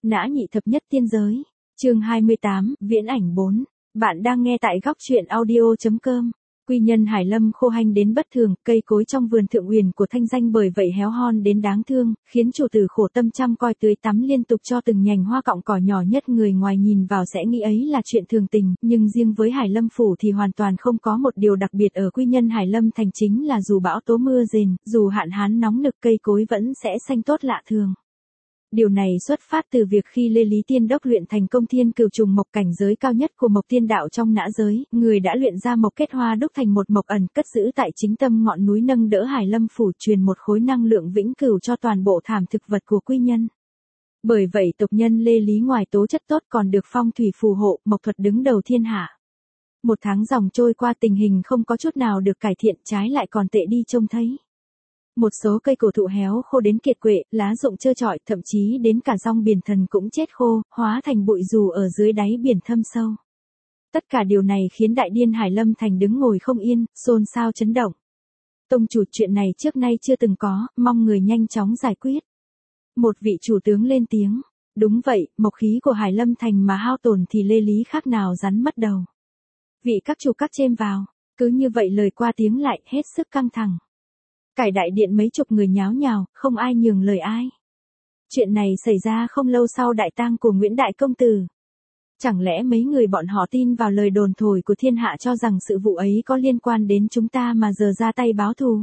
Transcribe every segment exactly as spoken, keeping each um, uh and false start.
Nã nhị thập nhất tiên giới. Chương hai mươi tám, Viễn ảnh bốn. Bạn đang nghe tại góc truyện audio chấm com. Quy nhân Hải Lâm khô hanh đến bất thường, cây cối trong vườn thượng uyển của Thanh Danh bởi vậy héo hon đến đáng thương, khiến chủ tử khổ tâm chăm coi tưới tắm liên tục cho từng nhành hoa cọng cỏ nhỏ nhất, người ngoài nhìn vào sẽ nghĩ ấy là chuyện thường tình, nhưng riêng với Hải Lâm phủ thì hoàn toàn không có một điều đặc biệt ở quy nhân Hải Lâm thành, chính là dù bão tố mưa rền, dù hạn hán nóng nực, cây cối vẫn sẽ xanh tốt lạ thường. Điều này xuất phát từ việc khi Lê Lý Tiên Đốc luyện thành công thiên cửu trùng mộc, cảnh giới cao nhất của mộc tiên đạo trong nã giới, người đã luyện ra mộc kết hoa đúc thành một mộc ẩn, cất giữ tại chính tâm ngọn núi, nâng đỡ Hải Lâm phủ, truyền một khối năng lượng vĩnh cửu cho toàn bộ thảm thực vật của quy nhân. Bởi vậy tộc nhân Lê Lý ngoài tố chất tốt còn được phong thủy phù hộ, mộc thuật đứng đầu thiên hạ. Một tháng dòng trôi qua, tình hình không có chút nào được cải thiện, trái lại còn tệ đi trông thấy. Một số cây cổ thụ héo khô đến kiệt quệ, lá rụng trơ trọi, thậm chí đến cả rong biển thần cũng chết khô, hóa thành bụi dù ở dưới đáy biển thâm sâu. Tất cả điều này khiến đại điên Hải Lâm thành đứng ngồi không yên, xôn xao chấn động. Tông chủ, chuyện này trước nay chưa từng có, mong người nhanh chóng giải quyết. Một vị chủ tướng lên tiếng. Đúng vậy, mộc khí của Hải Lâm thành mà hao tổn thì Lê Lý khác nào rắn mất đầu. Vị các chủ các chêm vào. Cứ như vậy lời qua tiếng lại, hết sức căng thẳng. Cải đại điện mấy chục người nháo nhào, không ai nhường lời ai. Chuyện này xảy ra không lâu sau đại tang của Nguyễn Đại Công Tử. Chẳng lẽ mấy người bọn họ tin vào lời đồn thổi của thiên hạ cho rằng sự vụ ấy có liên quan đến chúng ta mà giờ ra tay báo thù?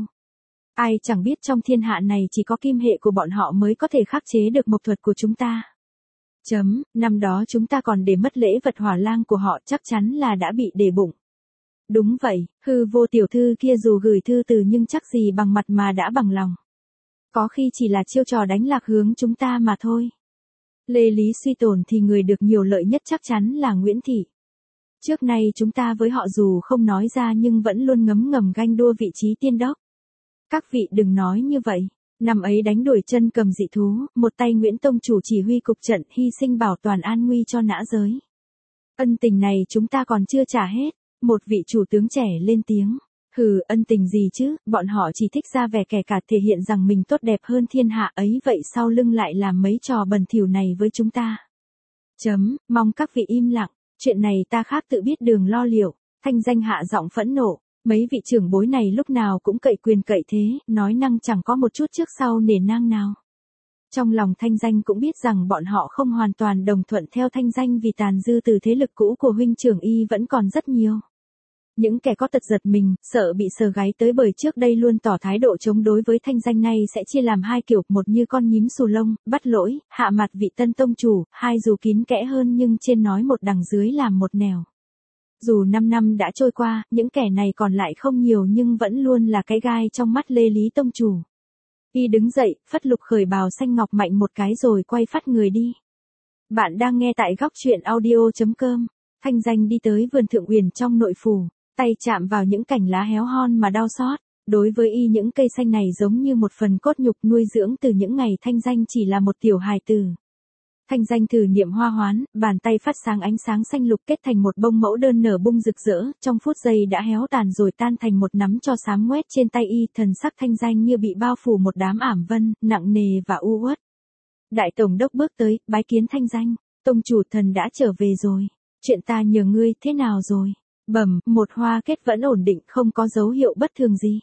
Ai chẳng biết trong thiên hạ này chỉ có kim hệ của bọn họ mới có thể khắc chế được mộc thuật của chúng ta. Chấm, năm đó chúng ta còn để mất lễ vật hỏa lang của họ, chắc chắn là đã bị để bụng. Đúng vậy, hư vô tiểu thư kia dù gửi thư từ nhưng chắc gì bằng mặt mà đã bằng lòng. Có khi chỉ là chiêu trò đánh lạc hướng chúng ta mà thôi. Lê Lý suy tổn thì người được nhiều lợi nhất chắc chắn là Nguyễn Thị. Trước nay chúng ta với họ dù không nói ra nhưng vẫn luôn ngấm ngầm ganh đua vị trí tiên đốc. Các vị đừng nói như vậy. Năm ấy đánh đuổi chân cầm dị thú, một tay Nguyễn Tông chủ chỉ huy cục trận, hy sinh bảo toàn an nguy cho nã giới. Ân tình này chúng ta còn chưa trả hết. Một vị chủ tướng trẻ lên tiếng. Hừ, ân tình gì chứ, bọn họ chỉ thích ra vẻ kẻ cả, thể hiện rằng mình tốt đẹp hơn thiên hạ ấy, vậy sau lưng lại làm mấy trò bẩn thỉu này với chúng ta. Chấm, mong các vị im lặng, chuyện này ta khác tự biết đường lo liệu. Thanh Danh hạ giọng phẫn nộ. Mấy vị trưởng bối này lúc nào cũng cậy quyền cậy thế, nói năng chẳng có một chút trước sau nể nang nào. Trong lòng Thanh Danh cũng biết rằng bọn họ không hoàn toàn đồng thuận theo Thanh Danh, vì tàn dư từ thế lực cũ của huynh trưởng y vẫn còn rất nhiều. Những kẻ có tật giật mình, sợ bị sờ gáy tới bởi trước đây luôn tỏ thái độ chống đối với Thanh Danh này sẽ chia làm hai kiểu, một như con nhím xù lông, bắt lỗi, hạ mặt vị tân tông chủ, hai dù kín kẽ hơn nhưng trên nói một đằng dưới làm một nẻo. Dù năm năm đã trôi qua, những kẻ này còn lại không nhiều nhưng vẫn luôn là cái gai trong mắt Lê Lý tông chủ. Y đứng dậy, phất lục khởi bào xanh ngọc mạnh một cái rồi quay phát người đi. Bạn đang nghe tại góc truyện audio chấm com. Thanh Danh đi tới vườn thượng uyển trong nội phủ, tay chạm vào những cành lá héo hon mà đau xót. Đối với y những cây xanh này giống như một phần cốt nhục nuôi dưỡng từ những ngày Thanh Danh chỉ là một tiểu hài tử. Thanh Danh thử niệm hoa hoán, bàn tay phát sáng ánh sáng xanh lục kết thành một bông mẫu đơn nở bung rực rỡ, trong phút giây đã héo tàn rồi tan thành một nắm tro xám ngoét trên tay y, thần sắc Thanh Danh như bị bao phủ một đám ảm vân, nặng nề và u uất. Đại tổng đốc bước tới, bái kiến Thanh Danh. Tông chủ, thần đã trở về rồi. Chuyện ta nhờ ngươi thế nào rồi? Bẩm, một hoa kết vẫn ổn định, không có dấu hiệu bất thường gì.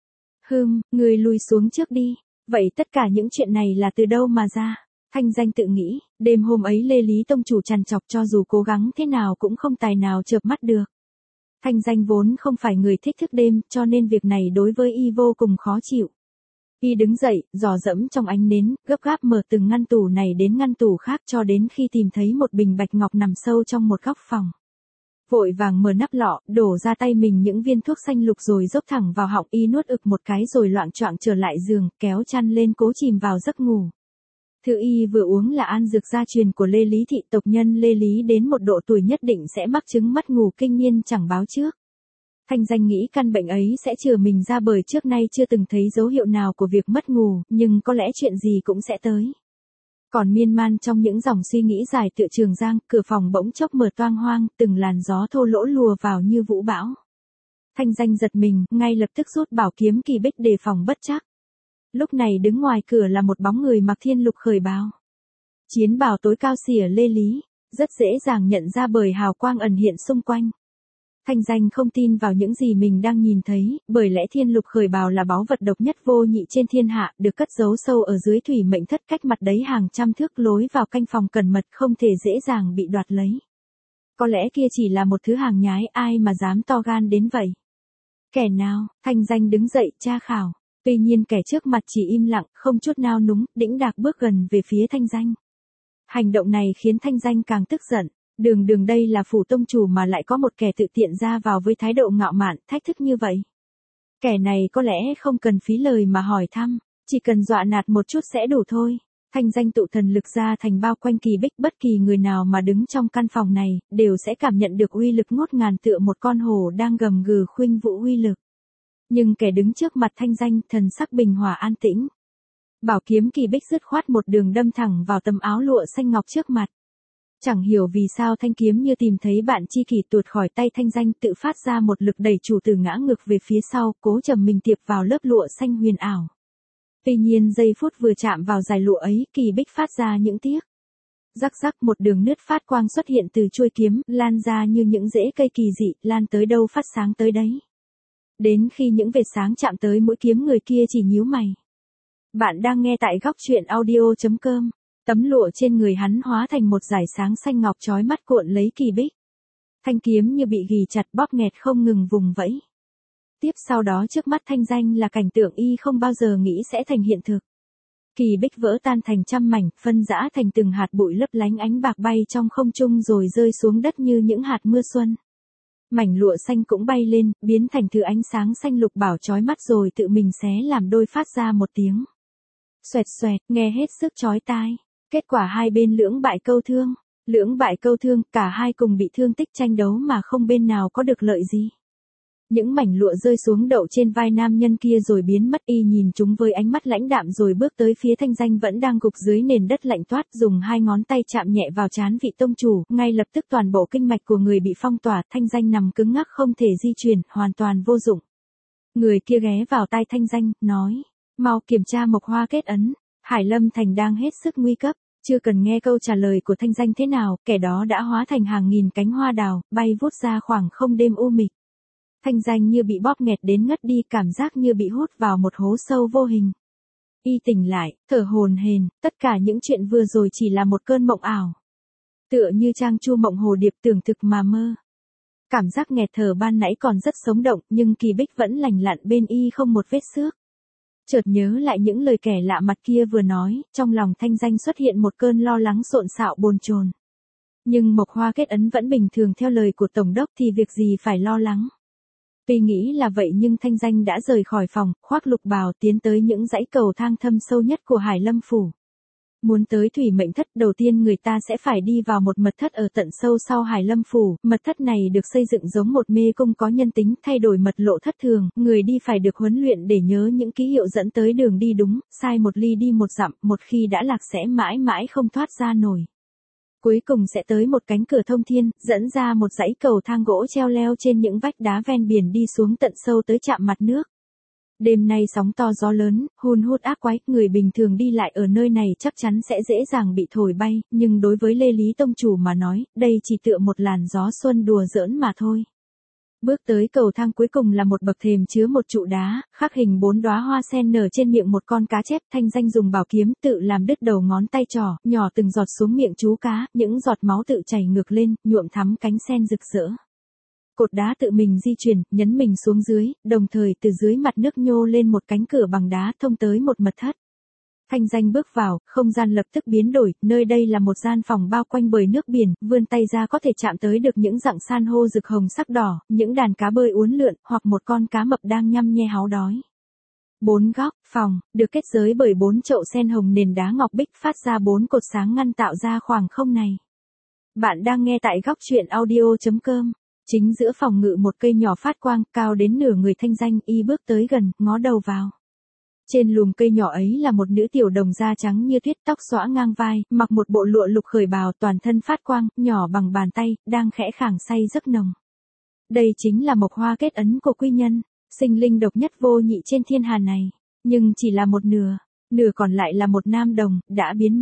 Hừm, ngươi lui xuống trước đi. Vậy tất cả những chuyện này là từ đâu mà ra? Thanh Danh tự nghĩ, đêm hôm ấy Lê Lý tông chủ trằn trọc cho dù cố gắng thế nào cũng không tài nào chợp mắt được. Thanh Danh vốn không phải người thích thức đêm, cho nên việc này đối với y vô cùng khó chịu. Y đứng dậy, dò dẫm trong ánh nến, gấp gáp mở từng ngăn tủ này đến ngăn tủ khác cho đến khi tìm thấy một bình bạch ngọc nằm sâu trong một góc phòng. Vội vàng mở nắp lọ, đổ ra tay mình những viên thuốc xanh lục rồi dốc thẳng vào họng, y nuốt ực một cái rồi loạng choạng trở lại giường, kéo chăn lên cố chìm vào giấc ngủ. Thứ y vừa uống là an dược gia truyền của Lê Lý thị, tộc nhân Lê Lý đến một độ tuổi nhất định sẽ mắc chứng mất ngủ kinh niên chẳng báo trước. Thanh Danh nghĩ căn bệnh ấy sẽ chừa mình ra bởi trước nay chưa từng thấy dấu hiệu nào của việc mất ngủ, nhưng có lẽ chuyện gì cũng sẽ tới. Còn miên man trong những dòng suy nghĩ dài tựa trường giang, cửa phòng bỗng chốc mở toang hoang, từng làn gió thô lỗ lùa vào như vũ bão. Thanh Danh giật mình, ngay lập tức rút bảo kiếm kỳ bích đề phòng bất trắc. Lúc này đứng ngoài cửa là một bóng người mặc thiên lục khởi bào. Chiến bào tối cao xỉa lê lý, rất dễ dàng nhận ra bởi hào quang ẩn hiện xung quanh. Thanh danh không tin vào những gì mình đang nhìn thấy, bởi lẽ thiên lục khởi bào là báu vật độc nhất vô nhị trên thiên hạ, được cất giấu sâu ở dưới thủy mệnh thất cách mặt đấy hàng trăm thước, lối vào canh phòng cẩn mật không thể dễ dàng bị đoạt lấy. Có lẽ kia chỉ là một thứ hàng nhái, ai mà dám to gan đến vậy? Kẻ nào? Thanh danh đứng dậy tra khảo. Tuy nhiên kẻ trước mặt chỉ im lặng, không chút nao núng, đĩnh đạc bước gần về phía thanh danh. Hành động này khiến thanh danh càng tức giận. Đường đường đây là phủ tông chủ mà lại có một kẻ tự tiện ra vào với thái độ ngạo mạn, thách thức như vậy. Kẻ này có lẽ không cần phí lời mà hỏi thăm, chỉ cần dọa nạt một chút sẽ đủ thôi. Thanh danh tụ thần lực ra thành bao quanh Kỳ Bích, bất kỳ người nào mà đứng trong căn phòng này, đều sẽ cảm nhận được uy lực ngút ngàn tựa một con hổ đang gầm gừ khuynh vũ uy lực. Nhưng kẻ đứng trước mặt thanh danh, thần sắc bình hòa an tĩnh. Bảo kiếm Kỳ Bích dứt khoát một đường đâm thẳng vào tấm áo lụa xanh ngọc trước mặt. Chẳng hiểu vì sao thanh kiếm như tìm thấy bạn tri kỷ tuột khỏi tay thanh danh, tự phát ra một lực đẩy chủ tử ngã ngược về phía sau, cố trầm mình tiệp vào lớp lụa xanh huyền ảo. Tuy nhiên giây phút vừa chạm vào dải lụa ấy, Kỳ Bích phát ra những tiếc. Rắc rắc, một đường nứt phát quang xuất hiện từ chuôi kiếm, lan ra như những rễ cây kỳ dị, lan tới đâu phát sáng tới đấy. Đến khi những vệt sáng chạm tới mũi kiếm, người kia chỉ nhíu mày. Bạn đang nghe tại góc truyện audio chấm com. Tấm lụa trên người hắn hóa thành một dải sáng xanh ngọc chói mắt cuộn lấy Kỳ Bích. Thanh kiếm như bị ghì chặt, bóp nghẹt không ngừng vùng vẫy. Tiếp sau đó trước mắt thanh danh là cảnh tượng y không bao giờ nghĩ sẽ thành hiện thực. Kỳ Bích vỡ tan thành trăm mảnh, phân rã thành từng hạt bụi lấp lánh ánh bạc bay trong không trung rồi rơi xuống đất như những hạt mưa xuân. Mảnh lụa xanh cũng bay lên, biến thành thứ ánh sáng xanh lục bảo chói mắt rồi tự mình xé làm đôi, phát ra một tiếng xoẹt xoẹt, nghe hết sức chói tai. Kết quả hai bên lưỡng bại câu thương, lưỡng bại câu thương, cả hai cùng bị thương tích tranh đấu mà không bên nào có được lợi gì. Những mảnh lụa rơi xuống đậu trên vai nam nhân kia rồi biến mất, y nhìn chúng với ánh mắt lãnh đạm rồi bước tới phía thanh danh vẫn đang gục dưới nền đất lạnh toát, dùng hai ngón tay chạm nhẹ vào trán vị tông chủ, ngay lập tức toàn bộ kinh mạch của người bị phong tỏa, thanh danh nằm cứng ngắc không thể di chuyển, hoàn toàn vô dụng. Người kia ghé vào tai thanh danh, nói, mau kiểm tra mộc hoa kết ấn. Hải Lâm Thành đang hết sức nguy cấp, chưa cần nghe câu trả lời của thanh danh thế nào, kẻ đó đã hóa thành hàng nghìn cánh hoa đào, bay vút ra khoảng không đêm u mịch. Thanh danh như bị bóp nghẹt đến ngất đi, cảm giác như bị hút vào một hố sâu vô hình. Y tỉnh lại, thở hổn hển, tất cả những chuyện vừa rồi chỉ là một cơn mộng ảo. Tựa như trang chu mộng hồ điệp tưởng thực mà mơ. Cảm giác nghẹt thở ban nãy còn rất sống động, nhưng Kỳ Bích vẫn lành lặn bên y không một vết xước. Chợt nhớ lại những lời kẻ lạ mặt kia vừa nói, trong lòng thanh danh xuất hiện một cơn lo lắng xộn xạo bồn chồn. Nhưng mộc hoa kết ấn vẫn bình thường theo lời của tổng đốc thì việc gì phải lo lắng. Tuy nghĩ là vậy nhưng thanh danh đã rời khỏi phòng, khoác lục bào tiến tới những dãy cầu thang thâm sâu nhất của Hải Lâm Phủ. Muốn tới thủy mệnh thất, đầu tiên người ta sẽ phải đi vào một mật thất ở tận sâu sau Hải Lâm Phủ. Mật thất này được xây dựng giống một mê cung có nhân tính, thay đổi mật lộ thất thường, người đi phải được huấn luyện để nhớ những ký hiệu dẫn tới đường đi đúng, sai một ly đi một dặm, một khi đã lạc sẽ mãi mãi không thoát ra nổi. Cuối cùng sẽ tới một cánh cửa thông thiên, dẫn ra một dãy cầu thang gỗ treo leo trên những vách đá ven biển đi xuống tận sâu tới chạm mặt nước. Đêm nay sóng to gió lớn, hun hút ác quái, người bình thường đi lại ở nơi này chắc chắn sẽ dễ dàng bị thổi bay, nhưng đối với Lê Lý Tông Chủ mà nói, đây chỉ tựa một làn gió xuân đùa giỡn mà thôi. Bước tới cầu thang cuối cùng là một bậc thềm chứa một trụ đá, khắc hình bốn đóa hoa sen nở trên miệng một con cá chép, thanh danh dùng bảo kiếm tự làm đứt đầu ngón tay trỏ, nhỏ từng giọt xuống miệng chú cá, những giọt máu tự chảy ngược lên, nhuộm thắm cánh sen rực rỡ. Cột đá tự mình di chuyển, nhấn mình xuống dưới, đồng thời từ dưới mặt nước nhô lên một cánh cửa bằng đá thông tới một mật thất. Thanh danh bước vào, không gian lập tức biến đổi, nơi đây là một gian phòng bao quanh bởi nước biển, vươn tay ra có thể chạm tới được những rặng san hô rực hồng sắc đỏ, những đàn cá bơi uốn lượn, hoặc một con cá mập đang nhăm nhe háo đói. Bốn góc, phòng, được kết giới bởi bốn chậu sen hồng nền đá ngọc bích phát ra bốn cột sáng ngăn tạo ra khoảng không này. Bạn đang nghe tại góc truyện audio chấm com. Chính giữa phòng ngự một cây nhỏ phát quang, cao đến nửa người thanh danh, y bước tới gần, ngó đầu vào. Trên lùm cây nhỏ ấy là một nữ tiểu đồng da trắng như tuyết, tóc xõa ngang vai, mặc một bộ lụa lục khởi bào, toàn thân phát quang, nhỏ bằng bàn tay, đang khẽ khàng say giấc nồng. Đây chính là mộc hoa kết ấn của quy nhân, sinh linh độc nhất vô nhị trên thiên hà này, nhưng chỉ là một nửa, nửa còn lại là một nam đồng, đã biến mất.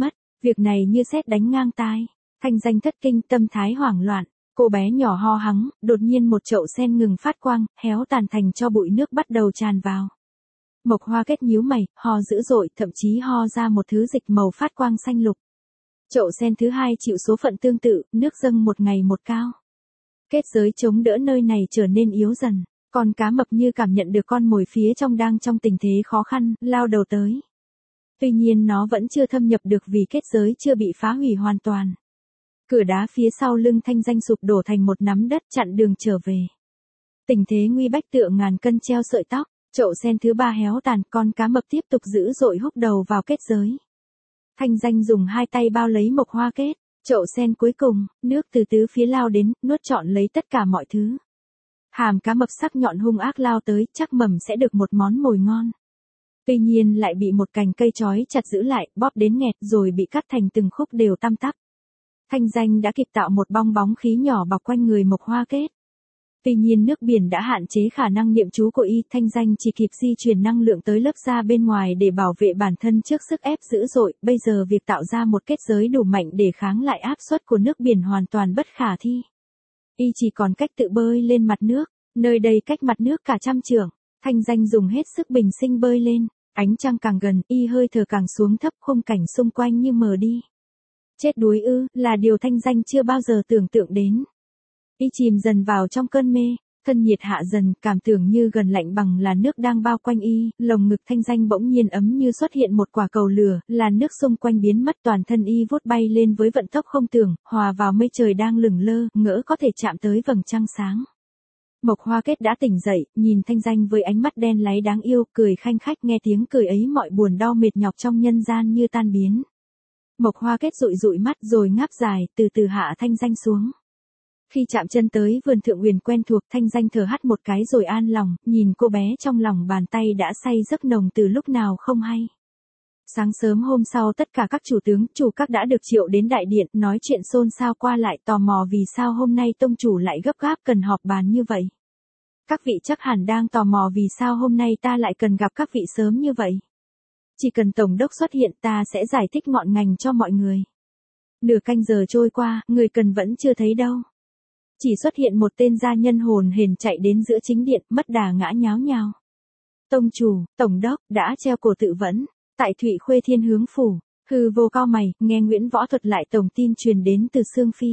Việc này như sét đánh ngang tai. Thanh Danh thất kinh, tâm thái hoảng loạn. Cô bé nhỏ ho hắng, đột nhiên một chậu sen ngừng phát quang, héo tàn thành cho bụi nước bắt đầu tràn vào. Mộc Hoa Kết nhíu mày, ho dữ dội, thậm chí ho ra một thứ dịch màu phát quang xanh lục. Chậu sen thứ hai chịu số phận tương tự, nước dâng một ngày một cao. Kết giới chống đỡ nơi này trở nên yếu dần. Con cá mập như cảm nhận được con mồi phía trong đang trong tình thế khó khăn, lao đầu tới. Tuy nhiên nó vẫn chưa thâm nhập được vì kết giới chưa bị phá hủy hoàn toàn. Cửa đá phía sau lưng Thanh Danh sụp đổ thành một nắm đất chặn đường trở về. Tình thế nguy bách tựa ngàn cân treo sợi tóc, chậu sen thứ ba héo tàn, con cá mập tiếp tục dữ dội húc đầu vào kết giới. Thanh Danh dùng hai tay bao lấy Mộc Hoa Kết, chậu sen cuối cùng, nước từ tứ phía lao đến, nuốt trọn lấy tất cả mọi thứ. Hàm cá mập sắc nhọn hung ác lao tới, chắc mầm sẽ được một món mồi ngon. Tuy nhiên lại bị một cành cây trói chặt giữ lại, bóp đến nghẹt rồi bị cắt thành từng khúc đều tăm tắp. Thanh Danh đã kịp tạo một bong bóng khí nhỏ bọc quanh người Mộc Hoa Kết. Tuy nhiên nước biển đã hạn chế khả năng niệm chú của y, Thanh Danh chỉ kịp di chuyển năng lượng tới lớp da bên ngoài để bảo vệ bản thân trước sức ép dữ dội, bây giờ việc tạo ra một kết giới đủ mạnh để kháng lại áp suất của nước biển hoàn toàn bất khả thi. Y chỉ còn cách tự bơi lên mặt nước, nơi đây cách mặt nước cả trăm trượng. Thanh Danh dùng hết sức bình sinh bơi lên, ánh trăng càng gần, y hơi thở càng xuống thấp, khung cảnh xung quanh như mờ đi. Chết đuối ư, là điều Thanh Danh chưa bao giờ tưởng tượng đến. Y chìm dần vào trong cơn mê, thân nhiệt hạ dần, cảm tưởng như gần lạnh bằng là nước đang bao quanh y, lồng ngực Thanh Danh bỗng nhiên ấm như xuất hiện một quả cầu lửa, làn nước xung quanh biến mất, toàn thân y vút bay lên với vận tốc không tưởng, hòa vào mây trời đang lửng lơ, ngỡ có thể chạm tới vầng trăng sáng. Mộc Hoa Kết đã tỉnh dậy, nhìn Thanh Danh với ánh mắt đen láy đáng yêu, cười khanh khách, nghe tiếng cười ấy mọi buồn đau mệt nhọc trong nhân gian như tan biến. Mộc Hoa Kết dụi dụi mắt rồi ngáp dài, từ từ hạ Thanh Danh xuống. Khi chạm chân tới vườn thượng uyển quen thuộc, Thanh Danh thở hắt một cái rồi an lòng, nhìn cô bé trong lòng bàn tay đã say giấc nồng từ lúc nào không hay. Sáng sớm hôm sau tất cả các chủ tướng, chủ các đã được triệu đến đại điện, nói chuyện xôn xao qua lại, tò mò vì sao hôm nay tông chủ lại gấp gáp cần họp bàn như vậy. Các vị chắc hẳn đang tò mò vì sao hôm nay ta lại cần gặp các vị sớm như vậy. Chỉ cần tổng đốc xuất hiện ta sẽ giải thích ngọn ngành cho mọi người. Nửa canh giờ trôi qua, người cần vẫn chưa thấy đâu. Chỉ xuất hiện một tên gia nhân hồn hển chạy đến giữa chính điện, mất đà ngã nháo nhào. Tông chủ, tổng đốc, đã treo cổ tự vẫn. Tại Thụy Khuê Thiên Hướng Phủ, hư vô cao mày, nghe Nguyễn Võ thuật lại tổng tin truyền đến từ Sương Phi.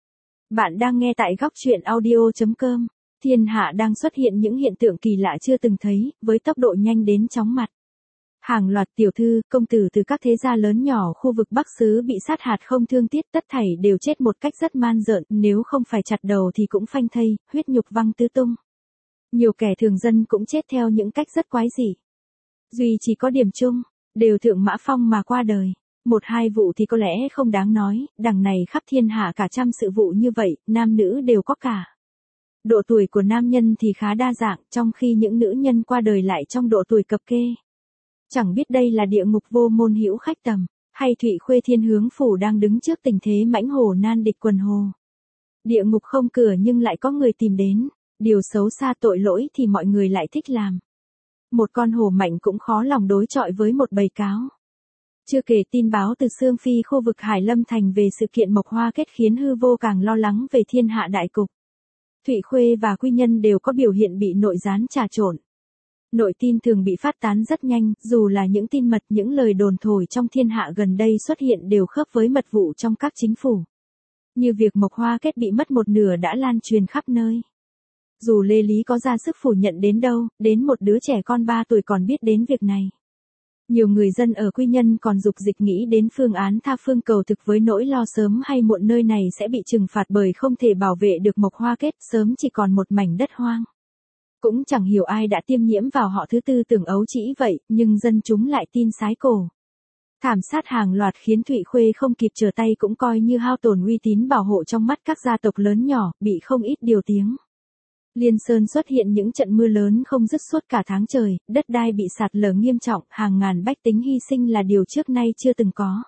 Bạn đang nghe tại góc truyện audio chấm com. Thiên hạ đang xuất hiện những hiện tượng kỳ lạ chưa từng thấy, với tốc độ nhanh đến chóng mặt. Hàng loạt tiểu thư, công tử từ các thế gia lớn nhỏ khu vực Bắc xứ bị sát hạt không thương tiếc, tất thảy đều chết một cách rất man rợn, nếu không phải chặt đầu thì cũng phanh thây, huyết nhục văng tứ tung. Nhiều kẻ thường dân cũng chết theo những cách rất quái dị. Duy chỉ có điểm chung, đều thượng mã phong mà qua đời. Một hai vụ thì có lẽ không đáng nói, đằng này khắp thiên hạ cả trăm sự vụ như vậy, nam nữ đều có cả. Độ tuổi của nam nhân thì khá đa dạng, trong khi những nữ nhân qua đời lại trong độ tuổi cập kê. Chẳng biết đây là địa ngục vô môn hữu khách tầm, hay Thụy Khuê Thiên Hướng Phủ đang đứng trước tình thế mãnh hổ nan địch quần hồ. Địa ngục không cửa nhưng lại có người tìm đến, điều xấu xa tội lỗi thì mọi người lại thích làm. Một con hổ mạnh cũng khó lòng đối chọi với một bầy cáo. Chưa kể tin báo từ Sương Phi khu vực Hải Lâm Thành về sự kiện Mộc Hoa Kết khiến hư vô càng lo lắng về thiên hạ đại cục. Thụy Khuê và Quy Nhân đều có biểu hiện bị nội gián trà trộn. Nội tin thường bị phát tán rất nhanh, dù là những tin mật, những lời đồn thổi trong thiên hạ gần đây xuất hiện đều khớp với mật vụ trong các chính phủ. Như việc Mộc Hoa Kết bị mất một nửa đã lan truyền khắp nơi. Dù Lê Lý có ra sức phủ nhận đến đâu, đến một đứa trẻ con ba tuổi còn biết đến việc này. Nhiều người dân ở Quy Nhân còn dục dịch nghĩ đến phương án tha phương cầu thực với nỗi lo sớm hay muộn nơi này sẽ bị trừng phạt bởi không thể bảo vệ được Mộc Hoa Kết, sớm chỉ còn một mảnh đất hoang. Cũng chẳng hiểu ai đã tiêm nhiễm vào họ thứ tư tưởng ấu trĩ vậy, nhưng dân chúng lại tin sái cổ. Thảm sát hàng loạt khiến Thụy Khuê không kịp trở tay cũng coi như hao tổn uy tín bảo hộ trong mắt các gia tộc lớn nhỏ, bị không ít điều tiếng. Liên Sơn xuất hiện những trận mưa lớn không dứt suốt cả tháng trời, đất đai bị sạt lở nghiêm trọng, hàng ngàn bách tính hy sinh là điều trước nay chưa từng có.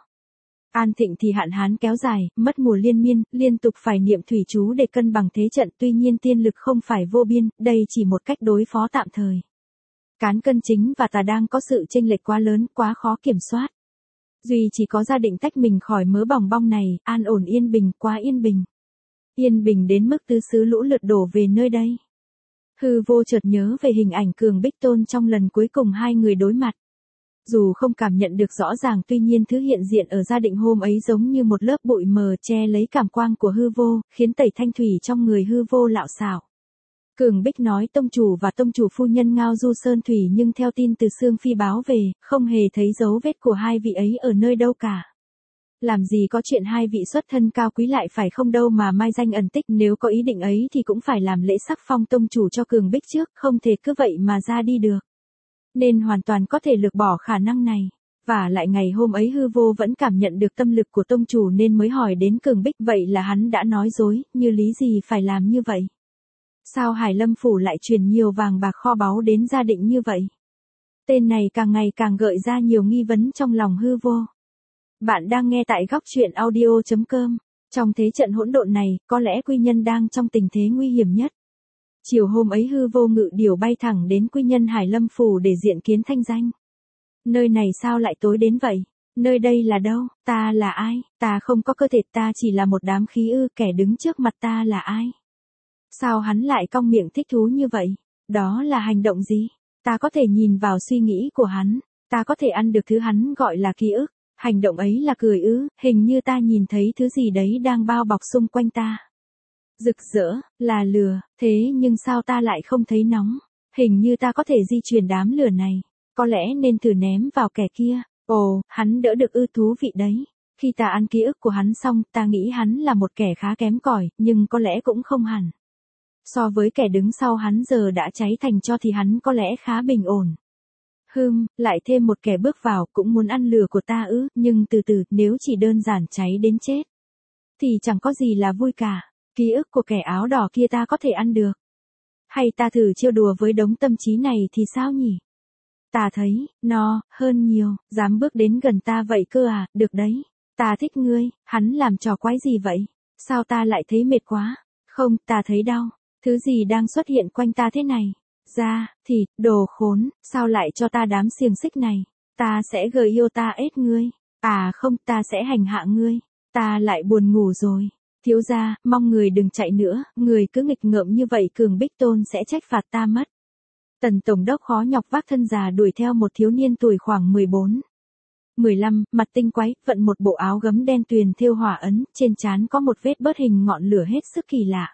An Thịnh thì hạn hán kéo dài, mất mùa liên miên, liên tục phải niệm thủy chú để cân bằng thế trận, tuy nhiên tiên lực không phải vô biên, đây chỉ một cách đối phó tạm thời. Cán cân chính và tà đang có sự chênh lệch quá lớn, quá khó kiểm soát. Duy chỉ có gia định tách mình khỏi mớ bòng bong này, an ổn yên bình, quá yên bình. Yên bình đến mức tứ xứ lũ lượt đổ về nơi đây. Hư vô chợt nhớ về hình ảnh Cường Bích Tôn trong lần cuối cùng hai người đối mặt. Dù không cảm nhận được rõ ràng tuy nhiên thứ hiện diện ở gia định hôm ấy giống như một lớp bụi mờ che lấy cảm quang của hư vô, khiến tẩy thanh thủy trong người hư vô lạo xạo. Cường Bích nói tông chủ và tông chủ phu nhân ngao du sơn thủy nhưng theo tin từ Sương Phi báo về, không hề thấy dấu vết của hai vị ấy ở nơi đâu cả. Làm gì có chuyện hai vị xuất thân cao quý lại phải không đâu mà mai danh ẩn tích, nếu có ý định ấy thì cũng phải làm lễ sắc phong tông chủ cho Cường Bích trước, không thể cứ vậy mà ra đi được. Nên hoàn toàn có thể lược bỏ khả năng này. Và lại ngày hôm ấy hư vô vẫn cảm nhận được tâm lực của tông chủ nên mới hỏi đến Cường Bích, vậy là hắn đã nói dối, như lý gì phải làm như vậy? Sao Hải Lâm Phủ lại truyền nhiều vàng bạc kho báu đến gia định như vậy? Tên này càng ngày càng gợi ra nhiều nghi vấn trong lòng hư vô. Bạn đang nghe tại góc truyện audio chấm com. Trong thế trận hỗn độn này, có lẽ Quy Nhân đang trong tình thế nguy hiểm nhất. Chiều hôm ấy hư vô ngự điều bay thẳng đến Quy Nhân Hải Lâm Phủ để diện kiến Thanh Danh. Nơi này sao lại tối đến vậy? Nơi đây là đâu? Ta là ai? Ta không có cơ thể, ta chỉ là một đám khí ư, kẻ đứng trước mặt ta là ai? Sao hắn lại cong miệng thích thú như vậy? Đó là hành động gì? Ta có thể nhìn vào suy nghĩ của hắn. Ta có thể ăn được thứ hắn gọi là ký ức. Hành động ấy là cười ư, hình như ta nhìn thấy thứ gì đấy đang bao bọc xung quanh ta. Rực rỡ, là lửa, thế nhưng sao ta lại không thấy nóng? Hình như ta có thể di chuyển đám lửa này. Có lẽ nên thử ném vào kẻ kia. Ồ, hắn đỡ được ư, thú vị đấy. Khi ta ăn ký ức của hắn xong, ta nghĩ hắn là một kẻ khá kém cỏi, nhưng có lẽ cũng không hẳn. So với kẻ đứng sau hắn giờ đã cháy thành tro thì hắn có lẽ khá bình ổn. Hừm, lại thêm một kẻ bước vào cũng muốn ăn lửa của ta ư, nhưng từ từ, nếu chỉ đơn giản cháy đến chết, thì chẳng có gì là vui cả. Ký ức của kẻ áo đỏ kia ta có thể ăn được. Hay ta thử trêu đùa với đống tâm trí này thì sao nhỉ? Ta thấy, nó, hơn nhiều, dám bước đến gần ta vậy cơ à, được đấy. Ta thích ngươi, hắn làm trò quái gì vậy? Sao ta lại thấy mệt quá? Không, ta thấy đau. Thứ gì đang xuất hiện quanh ta thế này? Da, thịt, đồ khốn, sao lại cho ta đám xiềng xích này? Ta sẽ gợi yêu ta ết ngươi. À không, ta sẽ hành hạ ngươi. Ta lại buồn ngủ rồi. Thiếu gia, mong người đừng chạy nữa, người cứ nghịch ngợm như vậy Cường Bích Tôn sẽ trách phạt ta mất. Tần Tổng Đốc khó nhọc vác thân già đuổi theo một thiếu niên tuổi khoảng mười bốn, mười lăm, mặt tinh quái, vận một bộ áo gấm đen tuyền thêu hỏa ấn, trên trán có một vết bớt hình ngọn lửa hết sức kỳ lạ.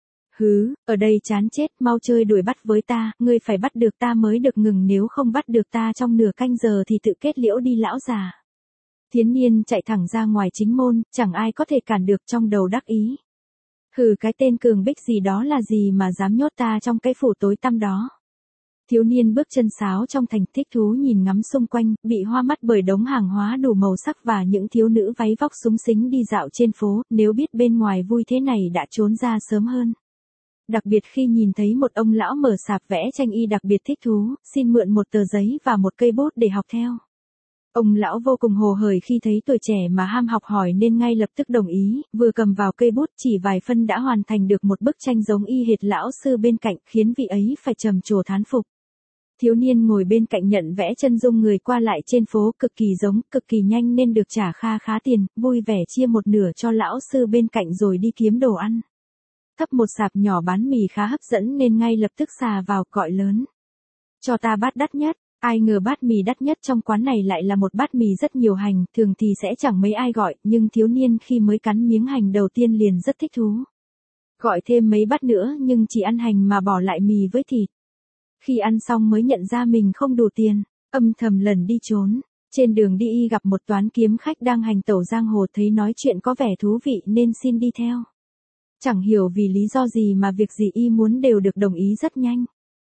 Hứ, ở đây chán chết, mau chơi đuổi bắt với ta, ngươi phải bắt được ta mới được ngừng, nếu không bắt được ta trong nửa canh giờ thì tự kết liễu đi lão già. Thiến niên chạy thẳng ra ngoài chính môn, chẳng ai có thể cản được, trong đầu đắc ý. Hừ, cái tên Cường Bích gì đó là gì mà dám nhốt ta trong cái phủ tối tăm đó. Thiếu niên bước chân sáo trong thành, thích thú nhìn ngắm xung quanh, bị hoa mắt bởi đống hàng hóa đủ màu sắc và những thiếu nữ váy vóc xúng xính đi dạo trên phố, nếu biết bên ngoài vui thế này đã trốn ra sớm hơn. Đặc biệt khi nhìn thấy một ông lão mở sạp vẽ tranh y đặc biệt thích thú, xin mượn một tờ giấy và một cây bút để học theo. Ông lão vô cùng hồ hởi khi thấy tuổi trẻ mà ham học hỏi nên ngay lập tức đồng ý, vừa cầm vào cây bút chỉ vài phân đã hoàn thành được một bức tranh giống y hệt lão sư bên cạnh, khiến vị ấy phải trầm trồ thán phục. Thiếu niên ngồi bên cạnh nhận vẽ chân dung người qua lại trên phố, cực kỳ giống, cực kỳ nhanh nên được trả kha khá tiền, vui vẻ chia một nửa cho lão sư bên cạnh rồi đi kiếm đồ ăn. Thấp một sạp nhỏ bán mì khá hấp dẫn nên ngay lập tức xà vào gọi lớn. Cho ta bát đắt nhất. Ai ngờ bát mì đắt nhất trong quán này lại là một bát mì rất nhiều hành, thường thì sẽ chẳng mấy ai gọi, nhưng thiếu niên khi mới cắn miếng hành đầu tiên liền rất thích thú. Gọi thêm mấy bát nữa nhưng chỉ ăn hành mà bỏ lại mì với thịt. Khi ăn xong mới nhận ra mình không đủ tiền, âm thầm lần đi trốn. Trên đường đi y gặp một toán kiếm khách đang hành tẩu giang hồ, thấy nói chuyện có vẻ thú vị nên xin đi theo. Chẳng hiểu vì lý do gì mà việc gì y muốn đều được đồng ý rất nhanh.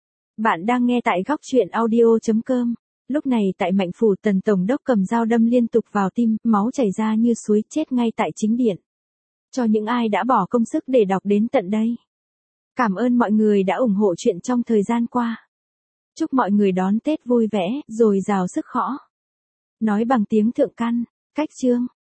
Bạn đang nghe tại góc truyện audio chấm com. Lúc này tại Mạnh Phủ, Tần Tổng Đốc cầm dao đâm liên tục vào tim, máu chảy ra như suối, chết ngay tại chính điện. Cho những ai đã bỏ công sức để đọc đến tận đây. Cảm ơn mọi người đã ủng hộ chuyện trong thời gian qua. Chúc mọi người đón Tết vui vẻ, dồi dào sức khỏe. Nói bằng tiếng Thượng Căn, cách chương.